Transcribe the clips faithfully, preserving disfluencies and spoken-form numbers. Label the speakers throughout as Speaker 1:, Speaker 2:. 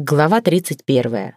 Speaker 1: Глава тридцать первая.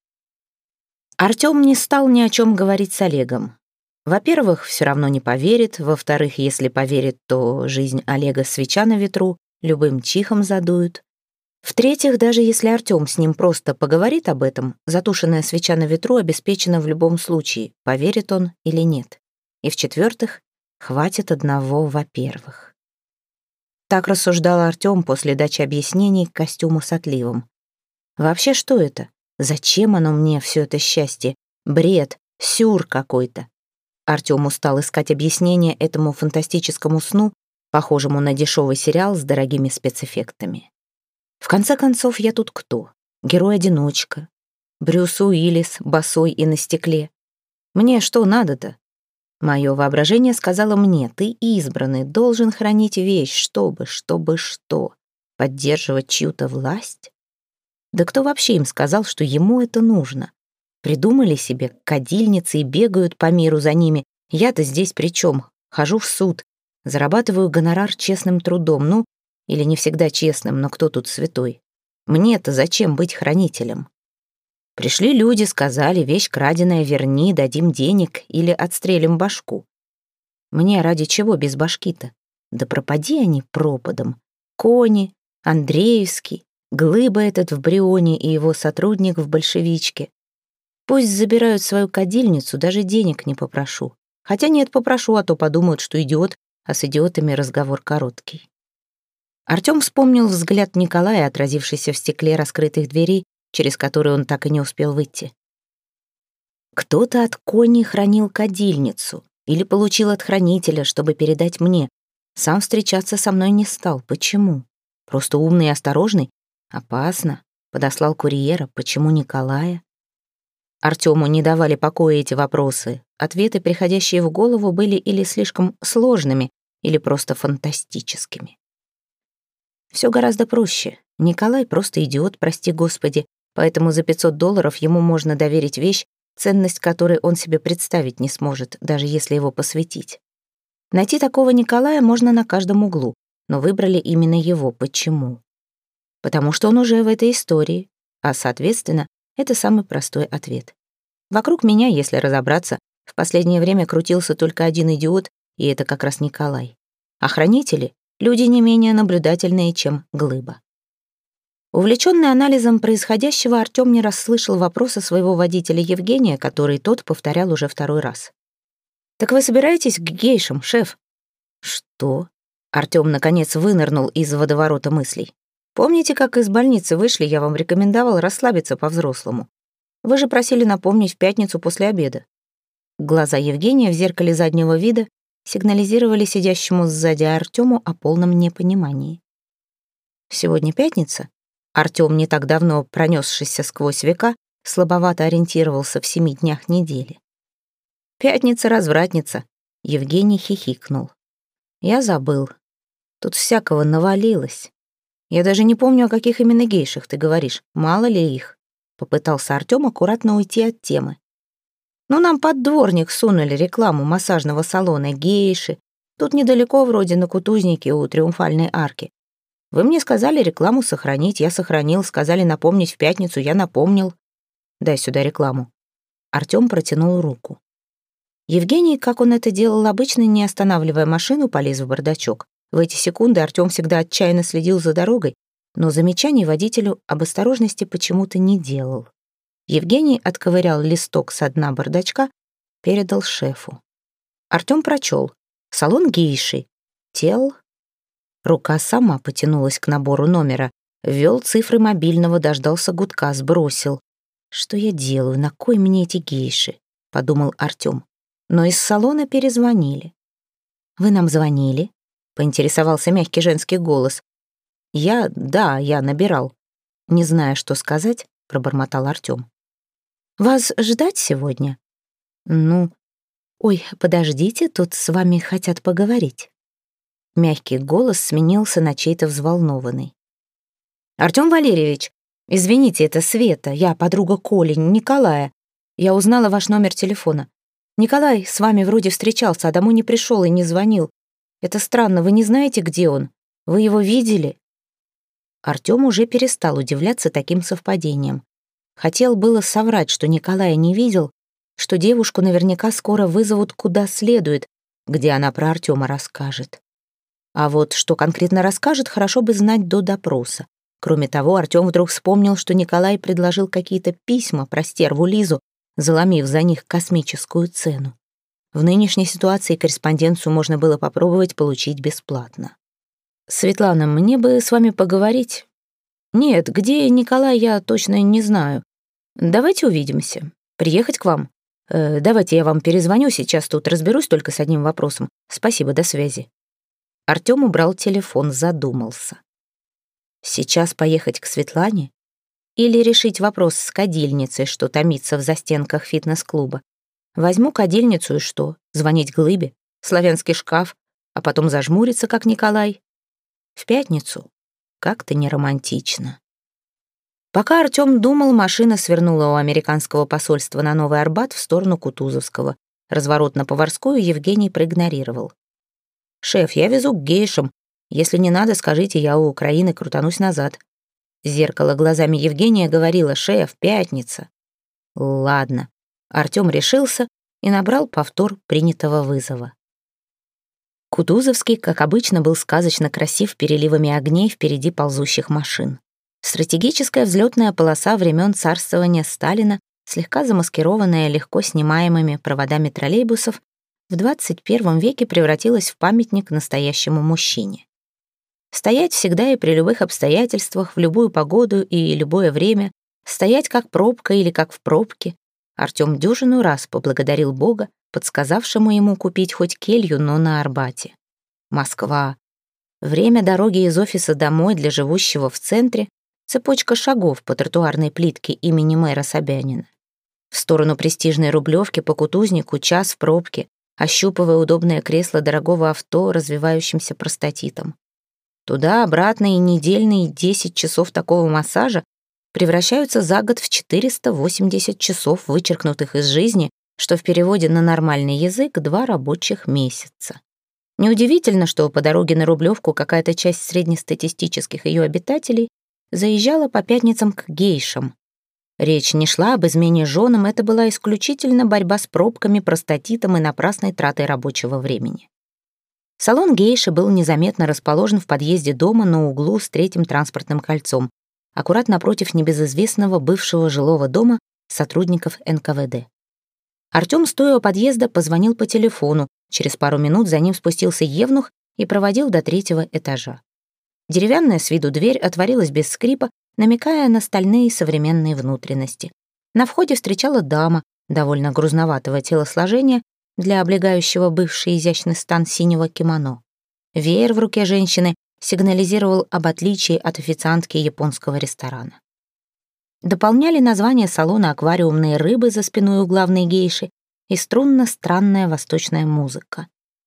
Speaker 1: Артём не стал ни о чем говорить с Олегом. Во-первых, все равно не поверит. Во-вторых, если поверит, то жизнь Олега свеча на ветру, любым чихом задуют. В-третьих, даже если Артём с ним просто поговорит об этом, затушенная свеча на ветру обеспечена в любом случае, поверит он или нет. И в-четвертых, хватит одного «во-первых». Так рассуждал Артём после дачи объяснений к костюму с отливом. Вообще, что это? Зачем оно мне, все это счастье? Бред, сюр какой-то. Артём устал искать объяснение этому фантастическому сну, похожему на дешевый сериал с дорогими спецэффектами. В конце концов, я тут кто? Герой-одиночка. Брюс Уиллис, босой и на стекле. Мне что надо-то? Мое воображение сказало мне: ты избранный, должен хранить вещь, чтобы, чтобы что? Поддерживать чью-то власть? Да кто вообще им сказал, что ему это нужно? Придумали себе кадильницы и бегают по миру за ними. Я-то здесь при чем? Хожу в суд, зарабатываю гонорар честным трудом. Ну, или не всегда честным, но кто тут святой? Мне-то зачем быть хранителем? Пришли люди, сказали: вещь краденая, верни, дадим денег или отстрелим башку. Мне ради чего без башки-то? Да пропади они пропадом. Кони, Андреевский, Глыба этот в Брионе и его сотрудник в большевичке. Пусть забирают свою кадильницу, даже денег не попрошу. Хотя нет, попрошу, а то подумают, что идиот, а с идиотами разговор короткий. Артём вспомнил взгляд Николая, отразившийся в стекле раскрытых дверей, через которые он так и не успел выйти. Кто-то от Кони хранил кадильницу или получил от хранителя, чтобы передать мне. Сам встречаться со мной не стал. Почему? Просто умный и осторожный? Опасно. Подослал курьера. Почему Николая? Артёму не давали покоя эти вопросы. Ответы, приходящие в голову, были или слишком сложными, или просто фантастическими. Все гораздо проще. Николай просто идиот, прости господи, поэтому за пятьсот долларов ему можно доверить вещь, ценность которой он себе представить не сможет, даже если его посвятить. Найти такого Николая можно на каждом углу, но выбрали именно его. Почему? Потому что он уже в этой истории, а, соответственно, это самый простой ответ. Вокруг меня, если разобраться, в последнее время крутился только один идиот, и это как раз Николай. А хранители — люди не менее наблюдательные, чем Глыба. Увлечённый анализом происходящего, Артём не расслышал вопроса своего водителя Евгения, который тот повторял уже второй раз. «Так вы собираетесь к гейшам, шеф?» «Что?» Артём, наконец, вынырнул из водоворота мыслей. «Помните, как из больницы вышли, я вам рекомендовал расслабиться по-взрослому? Вы же просили напомнить в пятницу после обеда». Глаза Евгения в зеркале заднего вида сигнализировали сидящему сзади Артёму о полном непонимании. «Сегодня пятница?» Артём, не так давно пронёсшийся сквозь века, слабовато ориентировался в семи днях недели. «Пятница-развратница», — Евгений хихикнул. «Я забыл. Тут всякого навалилось. Я даже не помню, о каких именно гейшах ты говоришь. Мало ли их». Попытался Артём аккуратно уйти от темы. «Ну, нам под дворник сунули рекламу массажного салона гейши. Тут недалеко вроде на Кутузнике у Триумфальной арки. Вы мне сказали рекламу сохранить, я сохранил. Сказали напомнить в пятницу, я напомнил. Дай сюда рекламу». Артём протянул руку. Евгений, как он это делал обычно, не останавливая машину, полез в бардачок. В эти секунды Артём всегда отчаянно следил за дорогой, но замечаний водителю об осторожности почему-то не делал. Евгений отковырял листок со дна бардачка, передал шефу. Артём прочёл. Салон гейши. Тел. Рука сама потянулась к набору номера. Ввёл цифры мобильного, дождался гудка, сбросил. «Что я делаю? На кой мне эти гейши?» — подумал Артём. Но из салона перезвонили. «Вы нам звонили?» — поинтересовался мягкий женский голос. «Я... да, я набирал». Не зная, что сказать, пробормотал Артём. «Вас ждать сегодня?» «Ну...» «Ой, подождите, тут с вами хотят поговорить». Мягкий голос сменился на чей-то взволнованный. «Артём Валерьевич, извините, это Света, я подруга Коли, Николая. Я узнала ваш номер телефона. Николай с вами вроде встречался, а домой не пришёл и не звонил. Это странно, вы не знаете, где он? Вы его видели?» Артём уже перестал удивляться таким совпадениям. Хотел было соврать, что Николая не видел, что девушку наверняка скоро вызовут куда следует, где она про Артёма расскажет. А вот что конкретно расскажет, хорошо бы знать до допроса. Кроме того, Артём вдруг вспомнил, что Николай предложил какие-то письма про стерву Лизу, заломив за них космическую цену. В нынешней ситуации корреспонденцию можно было попробовать получить бесплатно. «Светлана, мне бы с вами поговорить». «Нет, где Николай, я точно не знаю. Давайте увидимся. Приехать к вам? Э, давайте я вам перезвоню, сейчас тут разберусь только с одним вопросом. Спасибо, до связи». Артём убрал телефон, задумался. Сейчас поехать к Светлане? Или решить вопрос с кадильницей, что томится в застенках фитнес-клуба? Возьму кадильницу и что? Звонить Глыбе? Славянский шкаф? А потом зажмуриться, как Николай? В пятницу? Как-то не романтично. Пока Артём думал, машина свернула у американского посольства на Новый Арбат в сторону Кутузовского. Разворот на Поварскую Евгений проигнорировал. «Шеф, я везу к гейшам. Если не надо, скажите, я у Украины крутанусь назад». Зеркало глазами Евгения говорило: «Шеф, пятница». Ладно. Артём решился и набрал повтор принятого вызова. Кутузовский, как обычно, был сказочно красив переливами огней впереди ползущих машин. Стратегическая взлетная полоса времен царствования Сталина, слегка замаскированная легко снимаемыми проводами троллейбусов, в двадцать первом веке превратилась в памятник настоящему мужчине. Стоять всегда и при любых обстоятельствах, в любую погоду и любое время, стоять как пробка или как в пробке. Артём дюжину раз поблагодарил Бога, подсказавшему ему купить хоть келью, но на Арбате. Москва. Время дороги из офиса домой для живущего в центре — цепочка шагов по тротуарной плитке имени мэра Собянина. В сторону престижной Рублевки по Кутузнику час в пробке, ощупывая удобное кресло дорогого авто, развивающимся простатитом. Туда-обратно и недельные десять часов такого массажа превращаются за год в четыреста восемьдесят часов, вычеркнутых из жизни, что в переводе на нормальный язык два рабочих месяца. Неудивительно, что по дороге на Рублевку какая-то часть среднестатистических ее обитателей заезжала по пятницам к гейшам. Речь не шла об измене женам, это была исключительно борьба с пробками, простатитом и напрасной тратой рабочего времени. Салон гейши был незаметно расположен в подъезде дома на углу с Третьим транспортным кольцом, аккурат напротив небезызвестного бывшего жилого дома сотрудников эн ка вэ дэ. Артём, стоя у подъезда, позвонил по телефону. Через пару минут за ним спустился евнух и проводил до третьего этажа. Деревянная с виду дверь отворилась без скрипа, намекая на стальные современные внутренности. На входе встречала дама, довольно грузноватого телосложения, для облегающего бывший изящный стан синего кимоно. Веер в руке женщины сигнализировал об отличии от официантки японского ресторана. Дополняли название салона аквариумные рыбы за спиной у главной гейши и струнно-странная восточная музыка.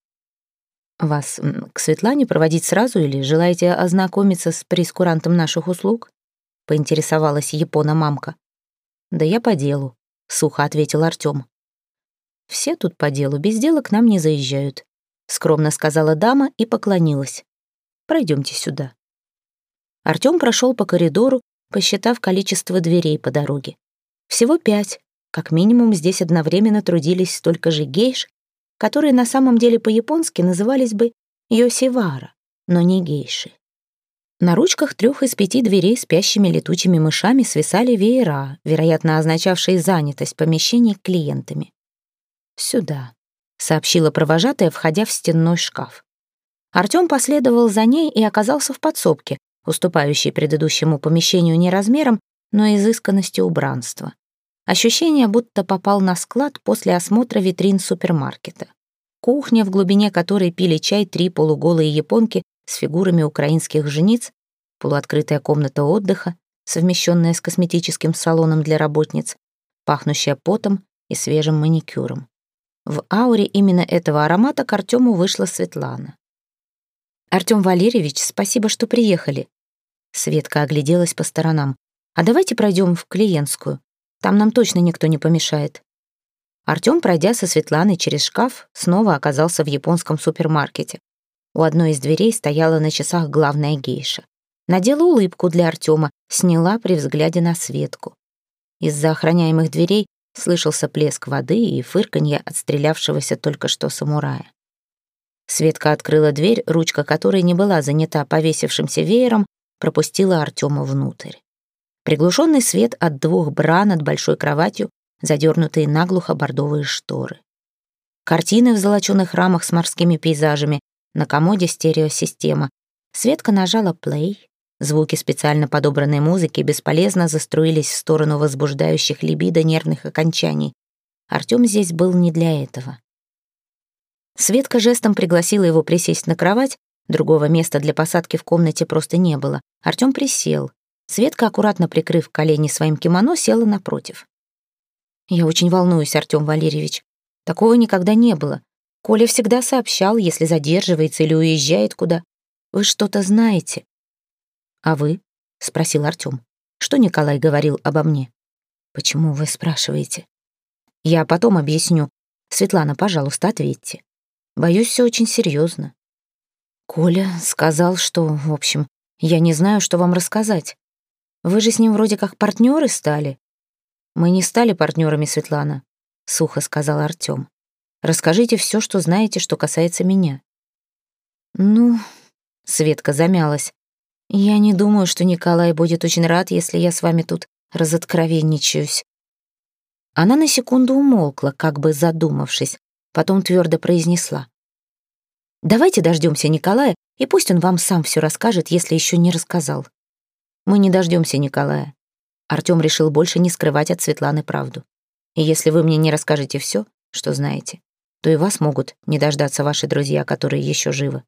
Speaker 1: «Вас к Светлане проводить сразу или желаете ознакомиться с прейскурантом наших услуг?» — поинтересовалась япона-мамка. «Да я по делу», — сухо ответил Артём. «Все тут по делу, без дела к нам не заезжают», — скромно сказала дама и поклонилась. «Пройдемте сюда». Артём прошел по коридору, посчитав количество дверей по дороге. Всего пять. Как минимум здесь одновременно трудились столько же гейш, которые на самом деле по-японски назывались бы йосивара, но не гейши. На ручках трех из пяти дверей спящими летучими мышами свисали веера, вероятно, означавшие занятость помещений клиентами. «Сюда», — сообщила провожатая, входя в стенной шкаф. Артём последовал за ней и оказался в подсобке, уступающей предыдущему помещению не размером, но изысканностью убранства. Ощущение, будто попал на склад после осмотра витрин супермаркета. Кухня, в глубине которой пили чай три полуголые японки с фигурами украинских жениц, полуоткрытая комната отдыха, совмещенная с косметическим салоном для работниц, пахнущая потом и свежим маникюром. В ауре именно этого аромата к Артёму вышла Светлана. «Артём Валерьевич, спасибо, что приехали». Светка огляделась по сторонам. «А давайте пройдем в клиентскую. Там нам точно никто не помешает». Артём, пройдя со Светланой через шкаф, снова оказался в японском супермаркете. У одной из дверей стояла на часах главная гейша. надела улыбку для Артема, сняла при взгляде на Светку. Из-за охраняемых дверей слышался плеск воды и фырканье отстрелявшегося только что самурая. Светка открыла дверь, ручка которой не была занята повесившимся веером, пропустила Артема внутрь. Приглушенный свет от двух бра над большой кроватью, задернутые наглухо бордовые шторы. Картины в золоченых рамах с морскими пейзажами, на комоде стереосистема. Светка нажала play. Звуки специально подобранной музыки бесполезно заструились в сторону возбуждающих либидо нервных окончаний. Артем здесь был не для этого. Светка жестом пригласила его присесть на кровать. Другого места для посадки в комнате просто не было. Артем присел. Светка, аккуратно прикрыв колени своим кимоно, села напротив. «Я очень волнуюсь, Артем Валерьевич. Такого никогда не было. Коля всегда сообщал, если задерживается или уезжает куда. Вы что-то знаете?» «А вы?» — спросил Артем. «Что Николай говорил обо мне?» «Почему вы спрашиваете?» «Я потом объясню. Светлана, пожалуйста, ответьте. Боюсь, все очень серьезно. Коля сказал, что, в общем, я не знаю, что вам рассказать. Вы же с ним вроде как партнеры стали». «Мы не стали партнерами, Светлана», — сухо сказал Артем. «Расскажите все, что знаете, что касается меня». «Ну...» — Светка замялась. «Я не думаю, что Николай будет очень рад, если я с вами тут разоткровенничаюсь». Она на секунду умолкла, как бы задумавшись, потом твердо произнесла. «Давайте дождемся Николая, и пусть он вам сам все расскажет, если еще не рассказал». «Мы не дождемся Николая». Артем решил больше не скрывать от Светланы правду. «И если вы мне не расскажете все, что знаете, то и вас могут не дождаться ваши друзья, которые еще живы».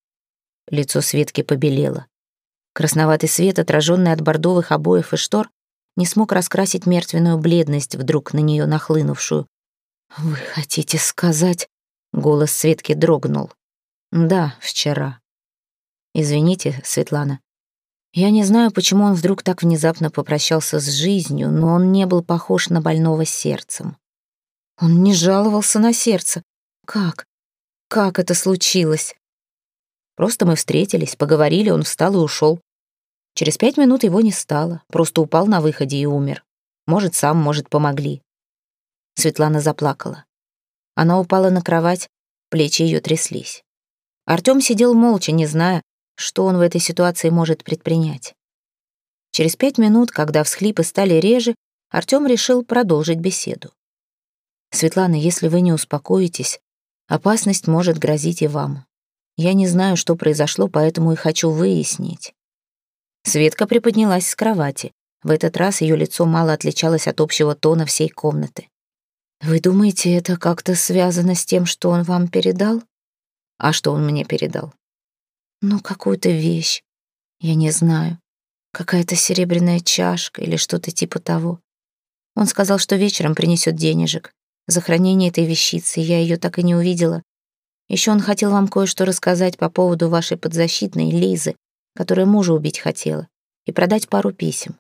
Speaker 1: Лицо Светки побелело. Красноватый свет, отраженный от бордовых обоев и штор, не смог раскрасить мертвенную бледность, вдруг на нее нахлынувшую. «Вы хотите сказать...» — голос Светки дрогнул. «Да, вчера. Извините, Светлана. Я не знаю, почему он вдруг так внезапно попрощался с жизнью, но он не был похож на больного сердцем. Он не жаловался на сердце. Как? Как это случилось?» Просто мы встретились, поговорили, он встал и ушел. Через пять минут его не стало, просто упал на выходе и умер. Может, сам, может, помогли. Светлана заплакала. Она упала на кровать, плечи ее тряслись. Артем сидел молча, не зная, что он в этой ситуации может предпринять. Через пять минут, когда всхлипы стали реже, Артем решил продолжить беседу. «Светлана, если вы не успокоитесь, опасность может грозить и вам. Я не знаю, что произошло, поэтому и хочу выяснить». Светка приподнялась с кровати. В этот раз ее лицо мало отличалось от общего тона всей комнаты. «Вы думаете, это как-то связано с тем, что он вам передал?» «А что он мне передал?» «Ну, какую-то вещь. Я не знаю. Какая-то серебряная чашка или что-то типа того. Он сказал, что вечером принесет денежек. За хранение этой вещицы я ее так и не увидела. Еще он хотел вам кое-что рассказать по поводу вашей подзащитной Лизы, которая мужа убить хотела, и продать пару писем.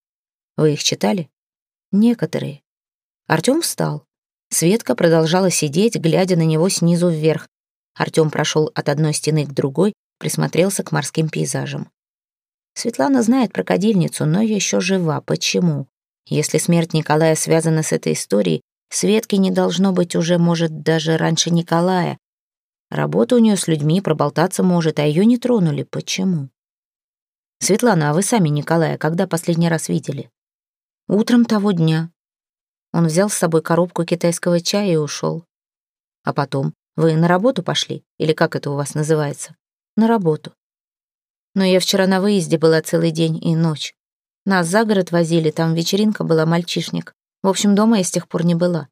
Speaker 1: Вы их читали?» «Некоторые». Артем встал. Светка продолжала сидеть, глядя на него снизу вверх. Артем прошел от одной стены к другой, присмотрелся к морским пейзажам. Светлана знает про кадильницу, но еще жива. Почему? Если смерть Николая связана с этой историей, Светке не должно быть уже, может, даже раньше Николая. Работа у нее с людьми, проболтаться может, а ее не тронули. Почему? «Светлана, а вы сами Николая когда последний раз видели?» «Утром того дня. Он взял с собой коробку китайского чая и ушел. А потом? Вы на работу пошли? Или как это у вас называется?» «На работу. Но я вчера на выезде была целый день и ночь. Нас за город возили, там вечеринка была, мальчишник. В общем, дома я с тех пор не была».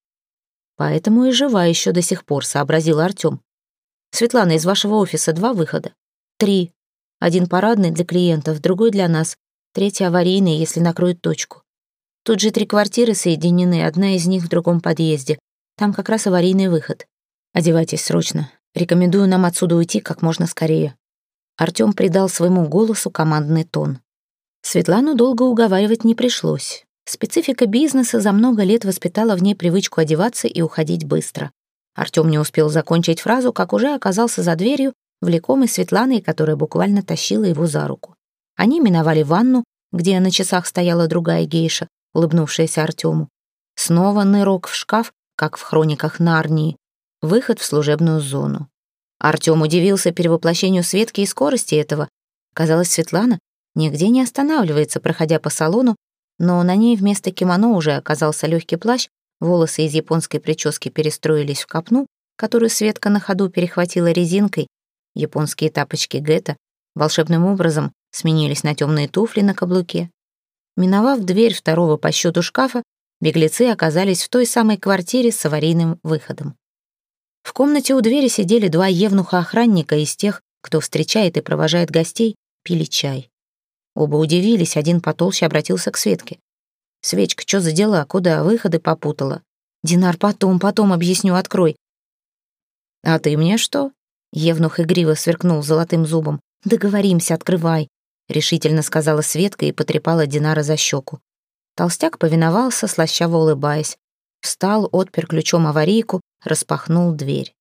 Speaker 1: «Поэтому и жива еще до сих пор», — сообразил Артем. «Светлана, из вашего офиса два выхода?» «Три. Один парадный для клиентов, другой для нас, третий аварийный, если накроют точку. Тут же три квартиры соединены, одна из них в другом подъезде. Там как раз аварийный выход. Одевайтесь срочно. Рекомендую нам отсюда уйти как можно скорее». Артем придал своему голосу командный тон. Светлану долго уговаривать не пришлось. Специфика бизнеса за много лет воспитала в ней привычку одеваться и уходить быстро. Артем не успел закончить фразу, как уже оказался за дверью, влекомый Светланой, которая буквально тащила его за руку. Они миновали ванну, где на часах стояла другая гейша, улыбнувшаяся Артему. Снова нырок в шкаф, как в хрониках Нарнии. Выход в служебную зону. Артем удивился перевоплощению Светки и скорости этого. Казалось, Светлана нигде не останавливается, проходя по салону, но на ней вместо кимоно уже оказался легкий плащ, волосы из японской прически перестроились в копну, которую Светка на ходу перехватила резинкой. Японские тапочки Гетто волшебным образом сменились на темные туфли на каблуке. Миновав дверь второго по счету шкафа, беглецы оказались в той самой квартире с аварийным выходом. В комнате у двери сидели два евнуха-охранника из тех, кто встречает и провожает гостей, пили чай. Оба удивились, один потолще обратился к Светке. «Свечка, что за дела? Куда? Выходы попутала?» «Динар, потом, потом объясню, открой». «А ты мне что?» Евнух игриво сверкнул золотым зубом. «Договоримся, открывай», — решительно сказала Светка и потрепала Динара за щеку. Толстяк повиновался, слащаво улыбаясь. Встал, отпер ключом аварийку, распахнул дверь.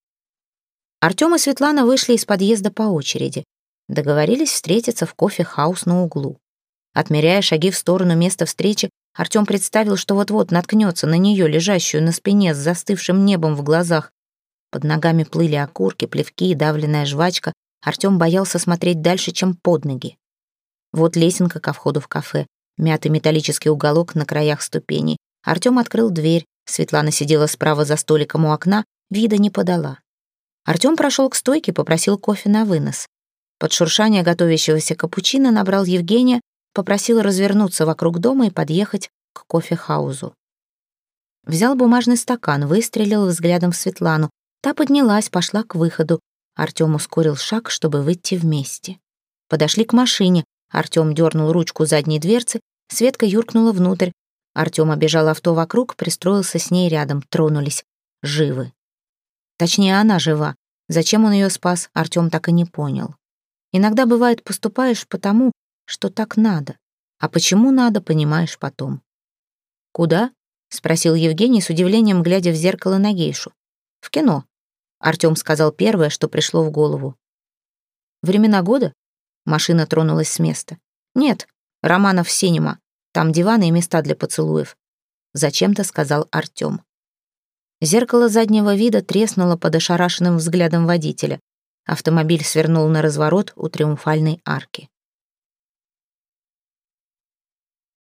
Speaker 1: Артем и Светлана вышли из подъезда по очереди. Договорились встретиться в кофе-хаус на углу. Отмеряя шаги в сторону места встречи, Артем представил, что вот-вот наткнется на нее, лежащую на спине с застывшим небом в глазах. Под ногами плыли окурки, плевки и давленная жвачка. Артем боялся смотреть дальше, чем под ноги. Вот лесенка ко входу в кафе, мятый металлический уголок на краях ступеней. Артем открыл дверь. Светлана сидела справа за столиком у окна, вида не подала. Артем прошел к стойке, попросил кофе на вынос. Под шуршание готовящегося капучино набрал Евгения, попросил развернуться вокруг дома и подъехать к кофе-хаузу. Взял бумажный стакан, выстрелил взглядом в Светлану. Та поднялась, пошла к выходу. Артем ускорил шаг, чтобы выйти вместе. Подошли к машине. Артем дернул ручку задней дверцы, Светка юркнула внутрь. Артем обежал авто вокруг, пристроился с ней рядом, тронулись. Живы. Точнее, она жива. Зачем он ее спас, Артем так и не понял. Иногда бывает, поступаешь потому, что так надо. А почему надо, понимаешь потом. «Куда?» — спросил Евгений с удивлением, глядя в зеркало на гейшу. «В кино», — Артем сказал первое, что пришло в голову. «Времена года?» — машина тронулась с места. «Нет, Романов Синема. Там диваны и места для поцелуев», — зачем-то сказал Артем. Зеркало заднего вида треснуло под ошарашенным взглядом водителя. Автомобиль свернул на разворот у Триумфальной арки.